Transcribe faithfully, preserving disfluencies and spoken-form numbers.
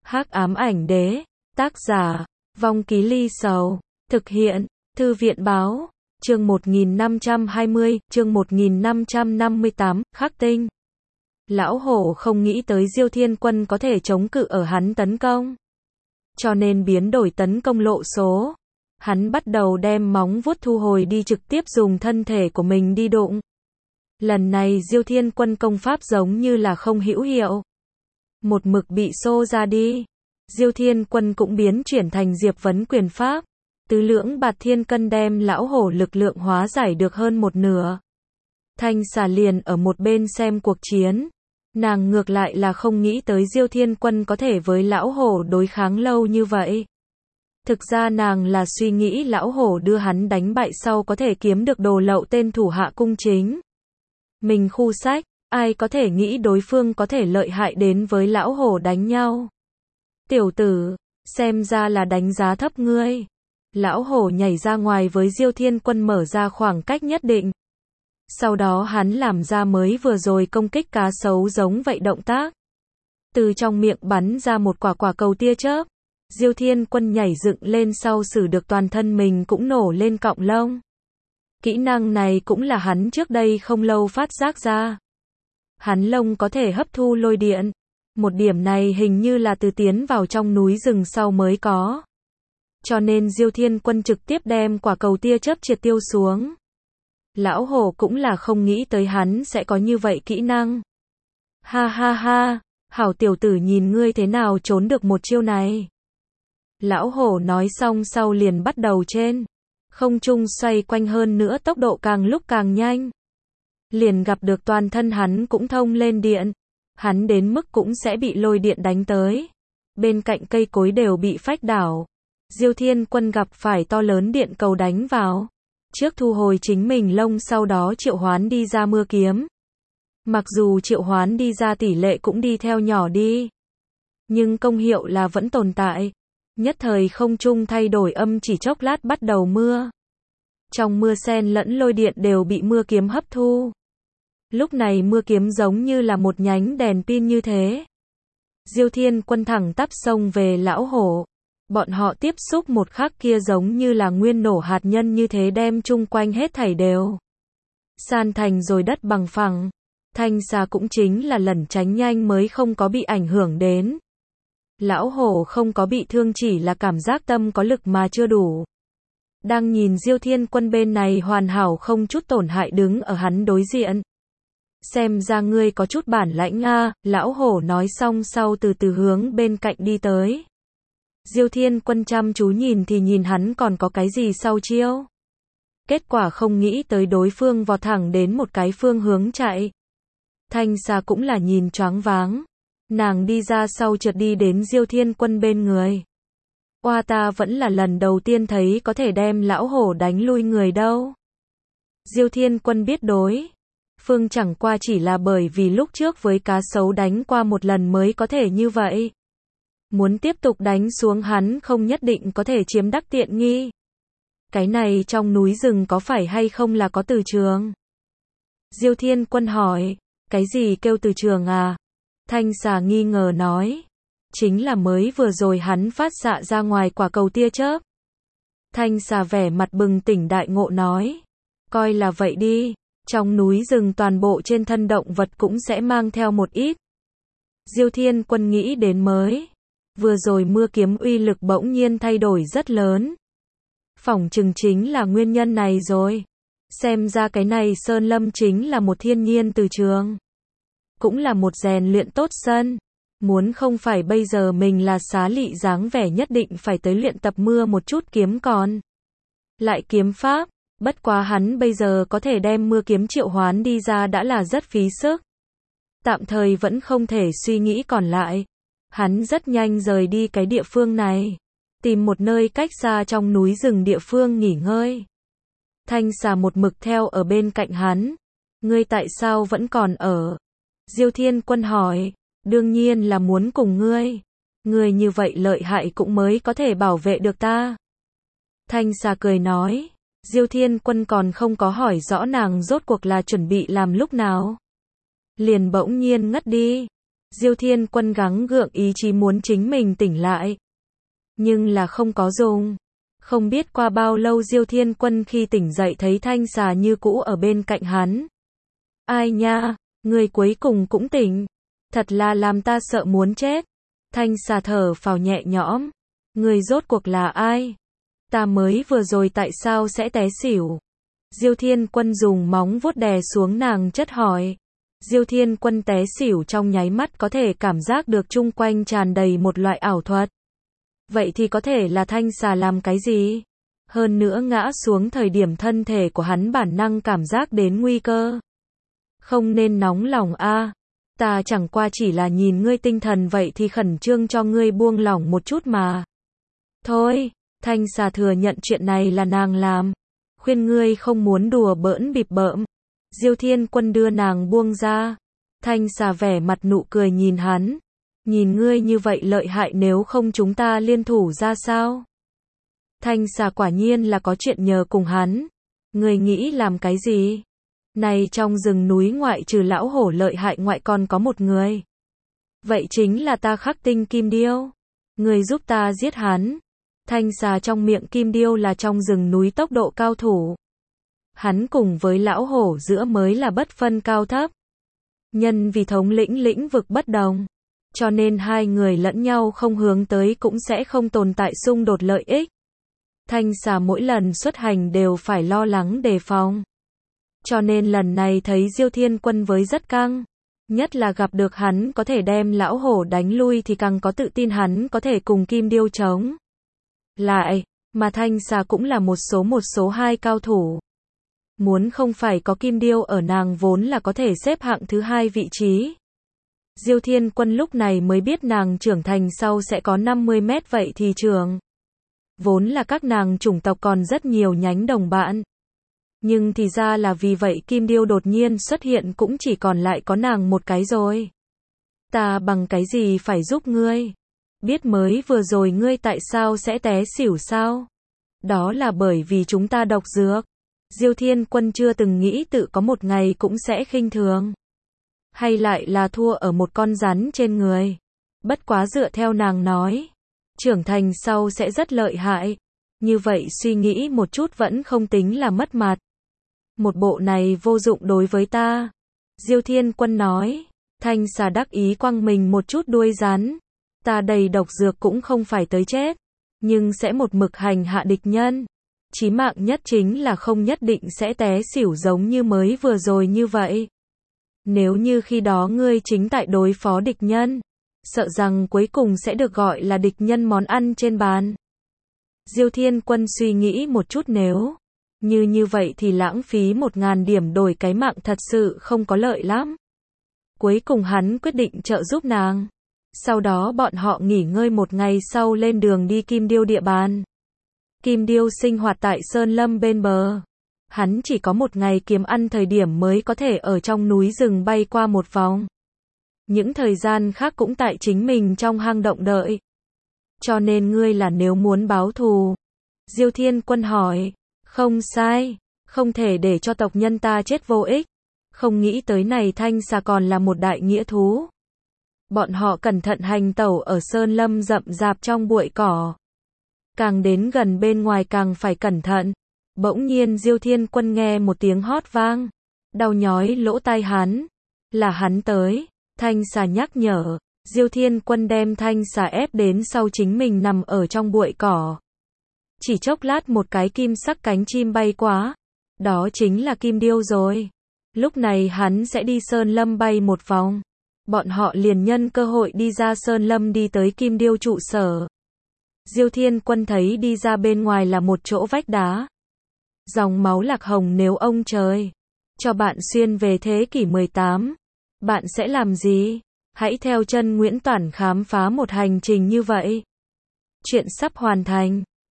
Hắc ám ảnh đế, tác giả, Vong Ký Ly Sầu, thực hiện, Thư viện báo, chương một nghìn năm trăm hai mươi, chương một nghìn năm trăm năm mươi tám, Khắc tinh. Lão hổ không nghĩ tới Diêu Thiên Quân có thể chống cự ở hắn tấn công. Cho nên biến đổi tấn công lộ số. Hắn bắt đầu đem móng vuốt thu hồi đi, trực tiếp dùng thân thể của mình đi đụng. Lần này Diêu Thiên Quân công pháp giống như là không hữu hiệu. Một mực bị xô ra đi. Diêu Thiên Quân cũng biến chuyển thành Diệp Vấn quyền pháp. Tứ lưỡng bạt thiên cân đem lão hổ lực lượng hóa giải được hơn một nửa. Thanh xà liền ở một bên xem cuộc chiến. Nàng ngược lại là không nghĩ tới Diêu Thiên Quân có thể với lão hổ đối kháng lâu như vậy. Thực ra nàng là suy nghĩ lão hổ đưa hắn đánh bại sau có thể kiếm được đồ lậu tên thủ hạ cung chính. Mình khu sách, ai có thể nghĩ đối phương có thể lợi hại đến với lão hổ đánh nhau. Tiểu tử, xem ra là đánh giá thấp ngươi. Lão hổ nhảy ra ngoài với Diêu Thiên Quân mở ra khoảng cách nhất định. Sau đó hắn làm ra mới vừa rồi công kích cá sấu giống vậy động tác. Từ trong miệng bắn ra một quả quả cầu tia chớp. Diêu Thiên Quân nhảy dựng lên sau sử được toàn thân mình cũng nổ lên cọng lông. Kỹ năng này cũng là hắn trước đây không lâu phát giác ra. Hắn lông có thể hấp thu lôi điện. Một điểm này hình như là từ tiến vào trong núi rừng sau mới có. Cho nên Diêu Thiên Quân trực tiếp đem quả cầu tia chớp triệt tiêu xuống. Lão hổ cũng là không nghĩ tới hắn sẽ có như vậy kỹ năng. Ha ha ha, hảo tiểu tử, nhìn ngươi thế nào trốn được một chiêu này. Lão hổ nói xong sau liền bắt đầu trên không trung xoay quanh, hơn nữa tốc độ càng lúc càng nhanh. Liền gặp được toàn thân hắn cũng thông lên điện. Hắn đến mức cũng sẽ bị lôi điện đánh tới. Bên cạnh cây cối đều bị phách đảo. Diêu Thiên Quân gặp phải to lớn điện cầu đánh vào. Trước thu hồi chính mình lông, sau đó triệu hoán đi ra mưa kiếm. Mặc dù triệu hoán đi ra tỷ lệ cũng đi theo nhỏ đi. Nhưng công hiệu là vẫn tồn tại. Nhất thời không trung thay đổi âm, chỉ chốc lát bắt đầu mưa. Trong mưa sen lẫn lôi điện đều bị mưa kiếm hấp thu. Lúc này mưa kiếm giống như là một nhánh đèn pin như thế. Diêu Thiên Quân thẳng tắp xông về lão hổ. Bọn họ tiếp xúc một khắc kia giống như là nguyên nổ hạt nhân như thế, đem chung quanh hết thảy đều san thành rồi đất bằng phẳng. Thanh xà cũng chính là lẩn tránh nhanh mới không có bị ảnh hưởng đến. Lão hổ không có bị thương, chỉ là cảm giác tâm có lực mà chưa đủ. Đang nhìn Diêu Thiên Quân bên này hoàn hảo không chút tổn hại đứng ở hắn đối diện. Xem ra ngươi có chút bản lãnh a, lão hổ nói xong sau từ từ hướng bên cạnh đi tới. Diêu Thiên Quân chăm chú nhìn thì nhìn hắn còn có cái gì sau chiêu. Kết quả không nghĩ tới đối phương vọt thẳng đến một cái phương hướng chạy. Thanh xà cũng là nhìn choáng váng. Nàng đi ra sau trượt đi đến Diêu Thiên Quân bên người. Oa, ta vẫn là lần đầu tiên thấy có thể đem lão hổ đánh lui người đâu. Diêu Thiên Quân biết đối phương chẳng qua chỉ là bởi vì lúc trước với cá sấu đánh qua một lần mới có thể như vậy. Muốn tiếp tục đánh xuống hắn không nhất định có thể chiếm đắc tiện nghi. Cái này trong núi rừng có phải hay không là có từ trường? Diêu Thiên Quân hỏi. Cái gì kêu từ trường à? Thanh xà nghi ngờ nói. Chính là mới vừa rồi hắn phát xạ ra ngoài quả cầu tia chớp. Thanh xà vẻ mặt bừng tỉnh đại ngộ nói. Coi là vậy đi. Trong núi rừng toàn bộ trên thân động vật cũng sẽ mang theo một ít. Diêu Thiên Quân nghĩ đến mới. Vừa rồi mưa kiếm uy lực bỗng nhiên thay đổi rất lớn. Phỏng chừng chính là nguyên nhân này rồi. Xem ra cái này sơn lâm chính là một thiên nhiên từ trường. Cũng là một rèn luyện tốt sân. Muốn không phải bây giờ mình là xá lị dáng vẻ nhất định phải tới luyện tập mưa một chút kiếm còn. Lại kiếm pháp, bất quá hắn bây giờ có thể đem mưa kiếm triệu hoán đi ra đã là rất phí sức. Tạm thời vẫn không thể suy nghĩ còn lại. Hắn rất nhanh rời đi cái địa phương này. Tìm một nơi cách xa trong núi rừng địa phương nghỉ ngơi. Thanh xà một mực theo ở bên cạnh hắn. Ngươi tại sao vẫn còn ở? Diêu Thiên Quân hỏi. Đương nhiên là muốn cùng ngươi. Ngươi như vậy lợi hại cũng mới có thể bảo vệ được ta. Thanh xà cười nói. Diêu Thiên Quân còn không có hỏi rõ nàng rốt cuộc là chuẩn bị làm lúc nào. Liền bỗng nhiên ngất đi. Diêu Thiên Quân gắng gượng ý chí muốn chính mình tỉnh lại. Nhưng là không có dùng. Không biết qua bao lâu Diêu Thiên Quân khi tỉnh dậy thấy Thanh Xà như cũ ở bên cạnh hắn. Ai nha, người cuối cùng cũng tỉnh. Thật là làm ta sợ muốn chết. Thanh Xà thở phào nhẹ nhõm. Người rốt cuộc là ai? Ta mới vừa rồi tại sao sẽ té xỉu? Diêu Thiên Quân dùng móng vuốt đè xuống nàng chất hỏi. Diêu Thiên Quân té xỉu trong nháy mắt có thể cảm giác được chung quanh tràn đầy một loại ảo thuật. Vậy thì có thể là Thanh Xà làm cái gì? Hơn nữa ngã xuống thời điểm thân thể của hắn bản năng cảm giác đến nguy cơ. Không nên nóng lòng a. Ta chẳng qua chỉ là nhìn ngươi tinh thần vậy thì khẩn trương cho ngươi buông lỏng một chút mà. Thôi, Thanh Xà thừa nhận chuyện này là nàng làm. Khuyên ngươi không muốn đùa bỡn bịp bợm. Diêu Thiên Quân đưa nàng buông ra. Thanh Xà vẻ mặt nụ cười nhìn hắn. Nhìn ngươi như vậy lợi hại, nếu không chúng ta liên thủ ra sao? Thanh Xà quả nhiên là có chuyện nhờ cùng hắn. Ngươi nghĩ làm cái gì? Này trong rừng núi ngoại trừ lão hổ lợi hại ngoại còn có một người. Vậy chính là ta Khắc Tinh Kim Điêu. Ngươi giúp ta giết hắn. Thanh Xà trong miệng Kim Điêu là trong rừng núi tốc độ cao thủ. Hắn cùng với lão hổ giữa mới là bất phân cao thấp. Nhân vì thống lĩnh lĩnh vực bất đồng. Cho nên hai người lẫn nhau không hướng tới cũng sẽ không tồn tại xung đột lợi ích. Thanh Xà mỗi lần xuất hành đều phải lo lắng đề phòng. Cho nên lần này thấy Diêu Thiên Quân với rất căng. Nhất là gặp được hắn có thể đem lão hổ đánh lui thì càng có tự tin hắn có thể cùng Kim Điêu chống lại. Mà Thanh Xà cũng là một số một số hai cao thủ. Muốn không phải có Kim Điêu ở nàng vốn là có thể xếp hạng thứ hai vị trí. Diêu Thiên Quân lúc này mới biết nàng trưởng thành sau sẽ có năm mươi mét vậy thì trưởng. Vốn là các nàng chủng tộc còn rất nhiều nhánh đồng bạn. Nhưng thì ra là vì vậy Kim Điêu đột nhiên xuất hiện cũng chỉ còn lại có nàng một cái rồi. Ta bằng cái gì phải giúp ngươi? Biết mới vừa rồi ngươi tại sao sẽ té xỉu sao? Đó là bởi vì chúng ta độc dược. Diêu Thiên Quân chưa từng nghĩ tự có một ngày cũng sẽ khinh thường. Hay lại là thua ở một con rắn trên người. Bất quá dựa theo nàng nói. Trưởng thành sau sẽ rất lợi hại. Như vậy suy nghĩ một chút vẫn không tính là mất mặt. Một bộ này vô dụng đối với ta. Diêu Thiên Quân nói. Thanh Xà đắc ý quăng mình một chút đuôi rắn. Ta đầy độc dược cũng không phải tới chết. Nhưng sẽ một mực hành hạ địch nhân. Chí mạng nhất chính là không nhất định sẽ té xỉu giống như mới vừa rồi như vậy. Nếu như khi đó ngươi chính tại đối phó địch nhân, sợ rằng cuối cùng sẽ được gọi là địch nhân món ăn trên bàn. Diêu Thiên Quân suy nghĩ một chút, nếu như như vậy thì lãng phí một ngàn điểm đổi cái mạng thật sự không có lợi lắm. Cuối cùng hắn quyết định trợ giúp nàng. Sau đó bọn họ nghỉ ngơi một ngày sau lên đường đi Kim Điêu địa bàn. Kim Điêu sinh hoạt tại Sơn Lâm bên bờ. Hắn chỉ có một ngày kiếm ăn thời điểm mới có thể ở trong núi rừng bay qua một vòng. Những thời gian khác cũng tại chính mình trong hang động đợi. Cho nên ngươi là nếu muốn báo thù. Diêu Thiên Quân hỏi. Không sai. Không thể để cho tộc nhân ta chết vô ích. Không nghĩ tới này Thanh Xà còn là một đại nghĩa thú. Bọn họ cẩn thận hành tẩu ở Sơn Lâm rậm rạp trong bụi cỏ. Càng đến gần bên ngoài càng phải cẩn thận. Bỗng nhiên Diêu Thiên Quân nghe một tiếng hót vang. Đau nhói lỗ tai hắn. Là hắn tới. Thanh Xà nhắc nhở. Diêu Thiên Quân đem Thanh Xà ép đến sau chính mình nằm ở trong bụi cỏ. Chỉ chốc lát một cái kim sắc cánh chim bay quá. Đó chính là Kim Điêu rồi. Lúc này hắn sẽ đi Sơn Lâm bay một vòng. Bọn họ liền nhân cơ hội đi ra Sơn Lâm đi tới Kim Điêu trụ sở. Diêu Thiên Quân thấy đi ra bên ngoài là một chỗ vách đá. Dòng máu lạc hồng, nếu ông trời cho bạn xuyên về thế kỷ mười tám, bạn sẽ làm gì? Hãy theo chân Nguyễn Toản khám phá một hành trình như vậy. Chuyện sắp hoàn thành.